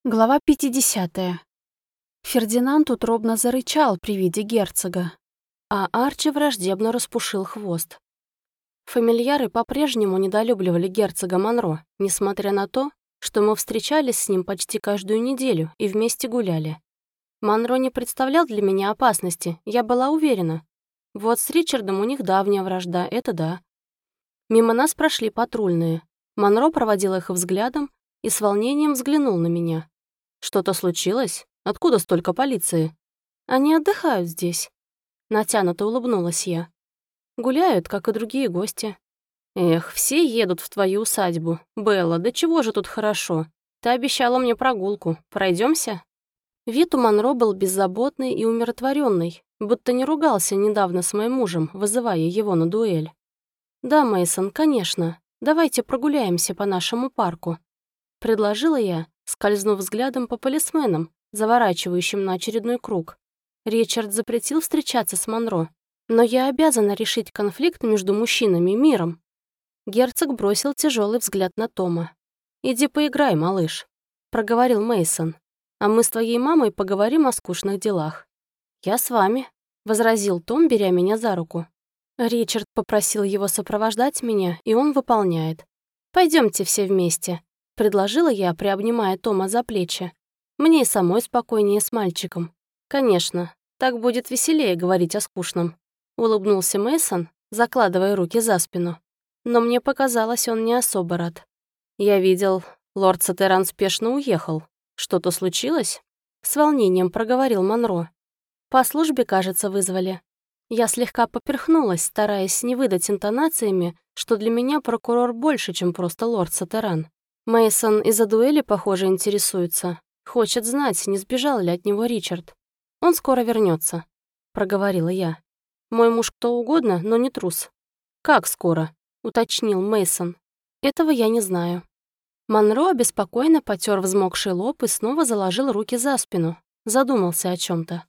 Глава 50. Фердинанд утробно зарычал при виде герцога, а Арчи враждебно распушил хвост. Фамильяры по-прежнему недолюбливали герцога Монро, несмотря на то, что мы встречались с ним почти каждую неделю и вместе гуляли. Монро не представлял для меня опасности, я была уверена. Вот с Ричардом у них давняя вражда, это да. Мимо нас прошли патрульные. Монро проводил их взглядом и с волнением взглянул на меня. «Что-то случилось? Откуда столько полиции?» «Они отдыхают здесь». Натянуто улыбнулась я. «Гуляют, как и другие гости». «Эх, все едут в твою усадьбу. Белла, да чего же тут хорошо? Ты обещала мне прогулку. Пройдемся?» Вид у Монро был беззаботный и умиротворенный, будто не ругался недавно с моим мужем, вызывая его на дуэль. «Да, Мейсон, конечно. Давайте прогуляемся по нашему парку», — предложила я, скользнув взглядом по полисменам, заворачивающим на очередной круг. Ричард запретил встречаться с Монро, но я обязана решить конфликт между мужчинами миром. Герцог бросил тяжелый взгляд на Тома. «Иди поиграй, малыш», — проговорил Мейсон. «А мы с твоей мамой поговорим о скучных делах». «Я с вами», — возразил Том, беря меня за руку. Ричард попросил его сопровождать меня, и он выполняет. Пойдемте все вместе», — предложила я, приобнимая Тома за плечи. «Мне и самой спокойнее с мальчиком». «Конечно, так будет веселее говорить о скучном», — улыбнулся Мейсон, закладывая руки за спину. Но мне показалось, он не особо рад. «Я видел, лорд Сатеран спешно уехал. Что-то случилось?» — с волнением проговорил Монро. «По службе, кажется, вызвали». Я слегка поперхнулась, стараясь не выдать интонациями, что для меня прокурор больше, чем просто лорд Сатеран. Мейсон из-за дуэли, похоже, интересуется. Хочет знать, не сбежал ли от него Ричард. «Он скоро вернется, проговорила я. «Мой муж кто угодно, но не трус». «Как скоро?» — уточнил Мейсон. «Этого я не знаю». Монро обеспокоенно потер взмокший лоб и снова заложил руки за спину. Задумался о чем-то.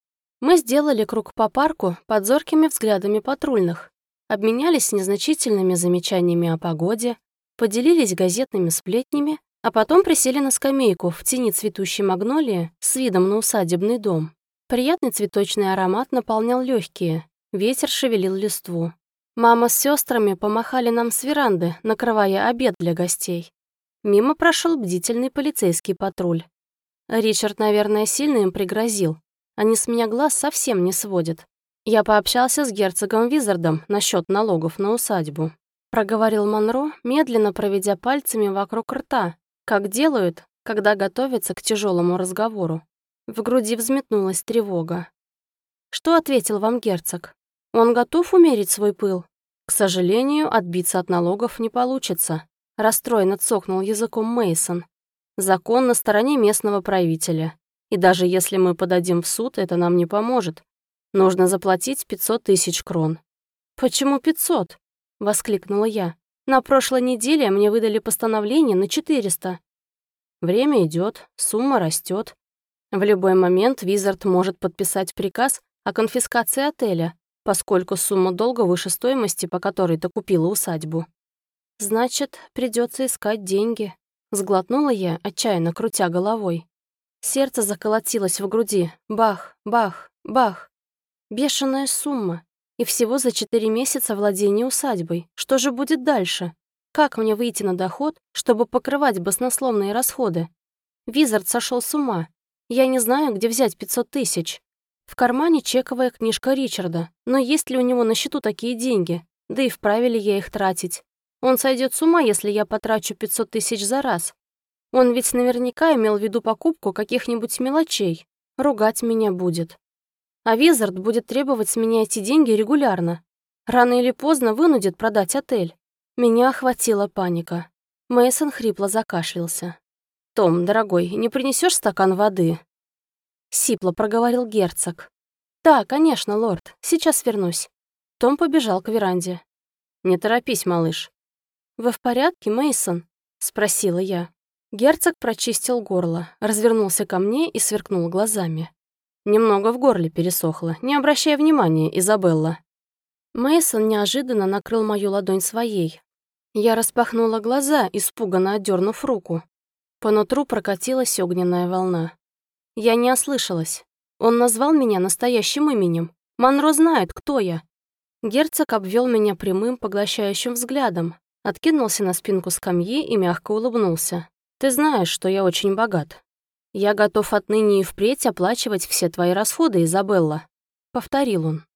Мы сделали круг по парку под зоркими взглядами патрульных, обменялись незначительными замечаниями о погоде, поделились газетными сплетнями, а потом присели на скамейку в тени цветущей магнолии с видом на усадебный дом. Приятный цветочный аромат наполнял легкие, ветер шевелил листву. Мама с сестрами помахали нам с веранды, накрывая обед для гостей. Мимо прошел бдительный полицейский патруль. Ричард, наверное, сильно им пригрозил. Они с меня глаз совсем не сводят. Я пообщался с герцогом Визардом насчет налогов на усадьбу. Проговорил Монро, медленно проведя пальцами вокруг рта, как делают, когда готовятся к тяжелому разговору. В груди взметнулась тревога. «Что ответил вам герцог? Он готов умерить свой пыл?» «К сожалению, отбиться от налогов не получится», — расстроенно цокнул языком Мейсон. «Закон на стороне местного правителя. И даже если мы подадим в суд, это нам не поможет. Нужно заплатить 500 тысяч крон». «Почему 500?» — воскликнула я. «На прошлой неделе мне выдали постановление на 400». Время идет, сумма растет. В любой момент Визард может подписать приказ о конфискации отеля, поскольку сумма долга выше стоимости, по которой ты купила усадьбу. «Значит, придется искать деньги», — сглотнула я, отчаянно крутя головой. Сердце заколотилось в груди. Бах, бах, бах. Бешеная сумма. И всего за 4 месяца владения усадьбой. Что же будет дальше? Как мне выйти на доход, чтобы покрывать баснословные расходы? Визард сошел с ума. Я не знаю, где взять 500 тысяч. В кармане чековая книжка Ричарда. Но есть ли у него на счету такие деньги? Да и вправе ли я их тратить? Он сойдет с ума, если я потрачу 500 тысяч за раз. Он ведь наверняка имел в виду покупку каких-нибудь мелочей. Ругать меня будет. А Визард будет требовать с меня эти деньги регулярно. Рано или поздно вынудит продать отель. Меня охватила паника. Мейсон хрипло закашлялся. «Том, дорогой, не принесешь стакан воды?» Сипло проговорил герцог. «Да, конечно, лорд. Сейчас вернусь». Том побежал к веранде. «Не торопись, малыш». «Вы в порядке, Мейсон?» — спросила я. Герцог прочистил горло, развернулся ко мне и сверкнул глазами. «Немного в горле пересохло. Не обращай внимания, Изабелла». Мейсон неожиданно накрыл мою ладонь своей. Я распахнула глаза, испуганно отдернув руку. По нутру прокатилась огненная волна. Я не ослышалась. Он назвал меня настоящим именем. Монро знает, кто я. Герцог обвел меня прямым, поглощающим взглядом, откинулся на спинку скамьи и мягко улыбнулся. «Ты знаешь, что я очень богат. Я готов отныне и впредь оплачивать все твои расходы, Изабелла», — повторил он.